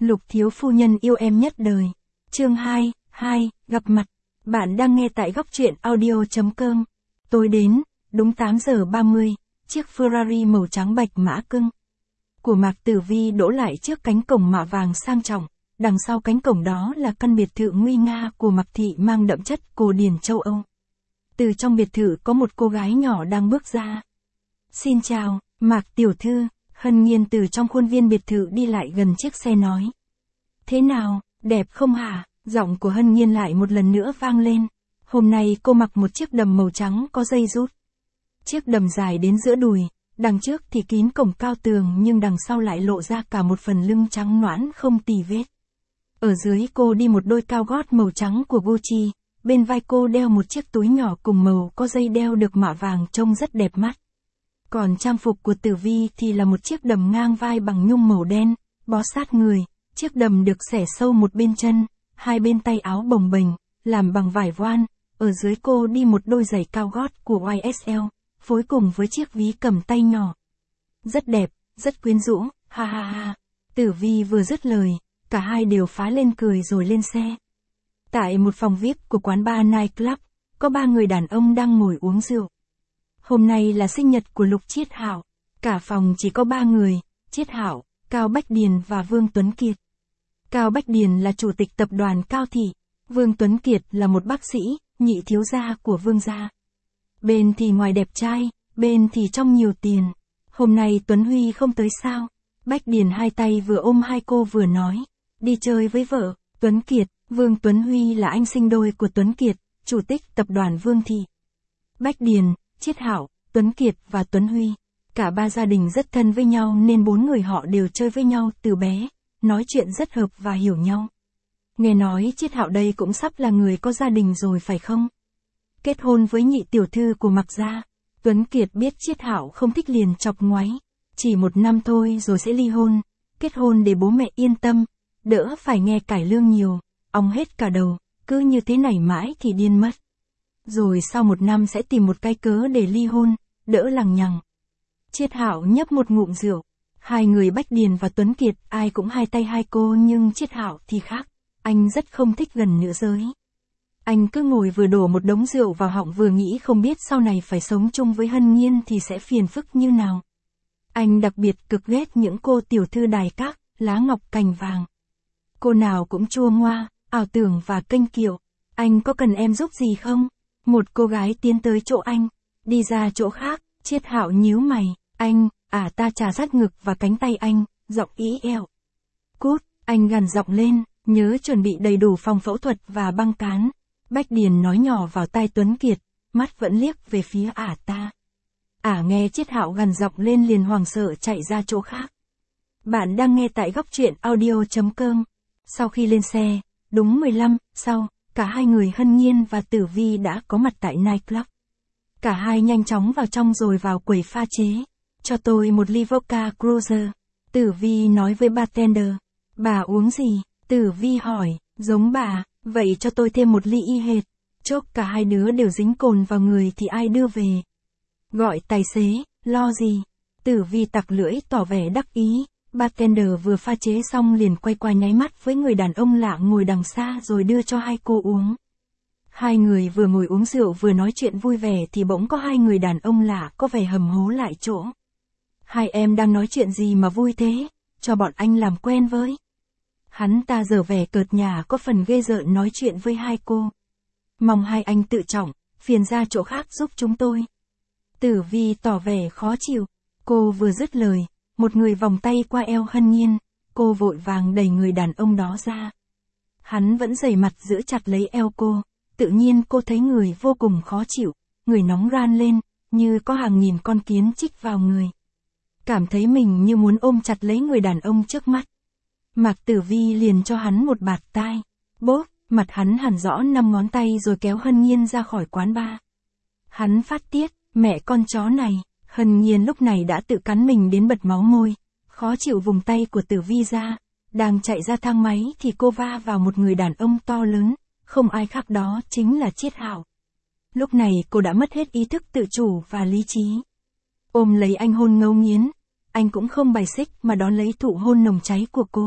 Lục thiếu phu nhân yêu em nhất đời. Chương 2, gặp mặt. Bạn đang nghe tại góc truyện audio.com. Tối đến, đúng 8 giờ 30, chiếc Ferrari màu trắng bạch mã cưng của Mạc Tử Vi đỗ lại trước cánh cổng mạ vàng sang trọng. Đằng sau cánh cổng đó là căn biệt thự nguy nga của Mạc thị mang đậm chất cổ điển châu Âu. Từ trong biệt thự có một cô gái nhỏ đang bước ra. Xin chào, Mạc tiểu thư. Hân Nhiên từ trong khuôn viên biệt thự đi lại gần chiếc xe nói. Thế nào, đẹp không hả? Giọng của Hân Nhiên lại một lần nữa vang lên. Hôm nay cô mặc một chiếc đầm màu trắng có dây rút. Chiếc đầm dài đến giữa đùi, đằng trước thì kín cổng cao tường nhưng đằng sau lại lộ ra cả một phần lưng trắng nõn không tì vết. Ở dưới cô đi một đôi cao gót màu trắng của Gucci, bên vai cô đeo một chiếc túi nhỏ cùng màu có dây đeo được mạ vàng trông rất đẹp mắt. Còn trang phục của Tử Vi thì là một chiếc đầm ngang vai bằng nhung màu đen, bó sát người, chiếc đầm được xẻ sâu một bên chân, hai bên tay áo bồng bềnh, làm bằng vải voan, ở dưới cô đi một đôi giày cao gót của YSL, phối cùng với chiếc ví cầm tay nhỏ. Rất đẹp, rất quyến rũ, ha ha ha. Tử Vi vừa dứt lời, cả hai đều phá lên cười rồi lên xe. Tại một phòng VIP của quán bar Night Club, có 3 người đàn ông đang ngồi uống rượu. Hôm nay là sinh nhật của Lục Chiết Hạo, cả phòng chỉ có 3 người, Chiết Hạo, Cao Bách Điền và Vương Tuấn Kiệt. Cao Bách Điền là chủ tịch tập đoàn Cao Thị, Vương Tuấn Kiệt là một bác sĩ, nhị thiếu gia của Vương gia. Bên thì ngoài đẹp trai, bên thì trong nhiều tiền. Hôm nay Tuấn Huy không tới sao? Bách Điền hai tay vừa ôm hai cô vừa nói, đi chơi với vợ. Tuấn Kiệt, Vương Tuấn Huy là anh sinh đôi của Tuấn Kiệt, chủ tịch tập đoàn Vương Thị. Bách Điền, Chiết Hạo, Tuấn Kiệt và Tuấn Huy, cả 3 gia đình rất thân với nhau nên 4 người họ đều chơi với nhau từ bé, nói chuyện rất hợp và hiểu nhau. Nghe nói Chiết Hạo đây cũng sắp là người có gia đình rồi phải không? Kết hôn với nhị tiểu thư của Mạc gia. Tuấn Kiệt biết Chiết Hạo không thích liền chọc ngoáy, chỉ 1 năm thôi rồi sẽ ly hôn, kết hôn để bố mẹ yên tâm, đỡ phải nghe cải lương nhiều, ong hết cả đầu, cứ như thế này mãi thì điên mất. Rồi sau 1 năm sẽ tìm một cái cớ để ly hôn, đỡ lằng nhằng. Chiết Hạo nhấp một ngụm rượu. Hai người Bách Điền và Tuấn Kiệt ai cũng hai tay hai cô nhưng Chiết Hạo thì khác. Anh rất không thích gần nữ giới. Anh cứ ngồi vừa đổ một đống rượu vào họng vừa nghĩ không biết sau này phải sống chung với Hân Nhiên thì sẽ phiền phức như nào. Anh đặc biệt cực ghét những cô tiểu thư đài các, lá ngọc cành vàng. Cô nào cũng chua ngoa, ảo tưởng và kênh kiệu. Anh có cần em giúp gì không? Một cô gái tiến tới chỗ anh, đi ra chỗ khác, Chiết Hạo nhíu mày, anh, ta chà sát ngực và cánh tay anh, giọng ý eo. Cút, anh gằn giọng lên, nhớ chuẩn bị đầy đủ phòng phẫu thuật và băng cán. Bách Điền nói nhỏ vào tai Tuấn Kiệt, mắt vẫn liếc về phía ta. Nghe Chiết Hạo gằn giọng lên liền hoảng sợ chạy ra chỗ khác. Bạn đang nghe tại góc truyện audio.com. Sau khi lên xe, đúng 15 sau, cả hai người Hân Nhiên và Tử Vi đã có mặt tại Night Club. Cả hai nhanh chóng vào trong rồi vào quầy pha chế. Cho tôi một ly vodka cruiser. Tử Vi nói với bartender. Bà uống gì? Tử Vi hỏi, giống bà, vậy cho tôi thêm một ly y hệt. Chốc cả hai đứa đều dính cồn vào người thì ai đưa về? Gọi tài xế, lo gì? Tử Vi tặc lưỡi tỏ vẻ đắc ý. Bartender vừa pha chế xong liền quay qua nháy mắt với người đàn ông lạ ngồi đằng xa rồi đưa cho hai cô uống. Hai người vừa ngồi uống rượu vừa nói chuyện vui vẻ thì bỗng có hai người đàn ông lạ có vẻ hầm hố lại chỗ. Hai em đang nói chuyện gì mà vui thế? Cho bọn anh làm quen với. Hắn ta giở vẻ cợt nhả có phần ghê rợn nói chuyện với hai cô. Mong hai anh tự trọng, phiền ra chỗ khác giúp chúng tôi. Tử Vi tỏ vẻ khó chịu. Cô vừa dứt lời, một người vòng tay qua eo Hân Nhiên, cô vội vàng đẩy người đàn ông đó ra. Hắn vẫn dày mặt giữ chặt lấy eo cô, tự nhiên cô thấy người vô cùng khó chịu, người nóng ran lên, như có hàng nghìn con kiến chích vào người. Cảm thấy mình như muốn ôm chặt lấy người đàn ông trước mắt. Mạc Tử Vi liền cho hắn một bạt tai, bốp, mặt hắn hằn rõ 5 ngón tay rồi kéo Hân Nhiên ra khỏi quán bar. Hắn phát tiết, mẹ con chó này. Hân Nhiên lúc này đã tự cắn mình đến bật máu môi, khó chịu vùng tay của Tử Vi ra, đang chạy ra thang máy thì cô va vào một người đàn ông to lớn, không ai khác đó chính là Chiết Hạo. Lúc này cô đã mất hết ý thức tự chủ và lý trí. Ôm lấy anh hôn ngấu nghiến, anh cũng không bài xích mà đón lấy thụ hôn nồng cháy của cô.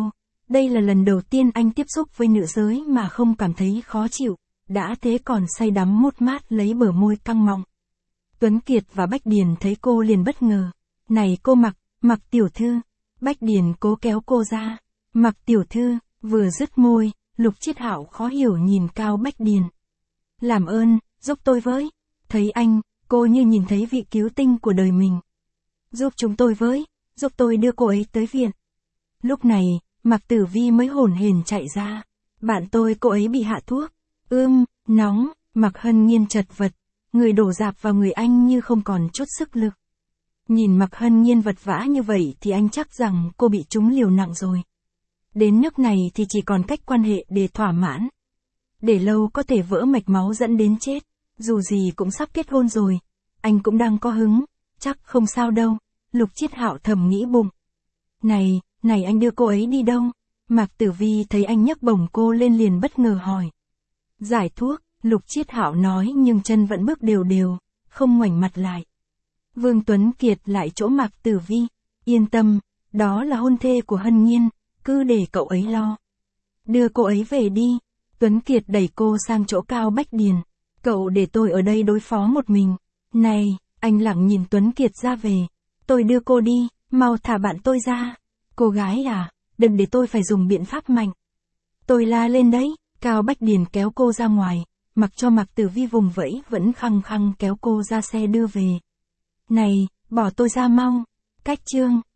Đây là lần đầu tiên anh tiếp xúc với nữ giới mà không cảm thấy khó chịu, đã thế còn say đắm mút mát lấy bờ môi căng mọng. Tuấn Kiệt và Bách Điền thấy cô liền bất ngờ. Này cô Mặc tiểu thư. Bách Điền cố kéo cô ra. Mặc tiểu thư, vừa dứt môi, Lục Chiết Hạo khó hiểu nhìn Cao Bách Điền. Làm ơn, giúp tôi với. Thấy anh, cô như nhìn thấy vị cứu tinh của đời mình. Giúp chúng tôi với, giúp tôi đưa cô ấy tới viện. Lúc này, Mạc Tử Vi mới hổn hển chạy ra. Bạn tôi cô ấy bị hạ thuốc. Nóng, Mạc Hân Nhiên chật vật. Người đổ dạp vào người anh như không còn chút sức lực. Nhìn Mạc Hân Nhiên vật vã như vậy thì anh chắc rằng cô bị trúng liều nặng rồi. Đến nước này thì chỉ còn cách quan hệ để thỏa mãn. Để lâu có thể vỡ mạch máu dẫn đến chết. Dù gì cũng sắp kết hôn rồi. Anh cũng đang có hứng. Chắc không sao đâu. Lục Chiết Hạo thầm nghĩ bụng. Này anh đưa cô ấy đi đâu? Mạc Tử Vi thấy anh nhấc bổng cô lên liền bất ngờ hỏi. Giải thuốc, Lục Chiết Hạo nói nhưng chân vẫn bước đều đều, không ngoảnh mặt lại. Vương Tuấn Kiệt lại chỗ Mạc Tử Vi. Yên tâm, đó là hôn thê của Hân Nhiên, cứ để cậu ấy lo. Đưa cô ấy về đi. Tuấn Kiệt đẩy cô sang chỗ Cao Bách Điền. Cậu để tôi ở đây đối phó một mình. Này, anh lặng nhìn Tuấn Kiệt ra về. Tôi đưa cô đi, mau thả bạn tôi ra. Cô gái à, đừng để tôi phải dùng biện pháp mạnh. Tôi la lên đấy. Cao Bách Điền kéo cô ra ngoài, mặc cho Mạc Tử Vi vùng vẫy vẫn khăng khăng kéo cô ra xe đưa về. Này, bỏ tôi ra mau. Cách chương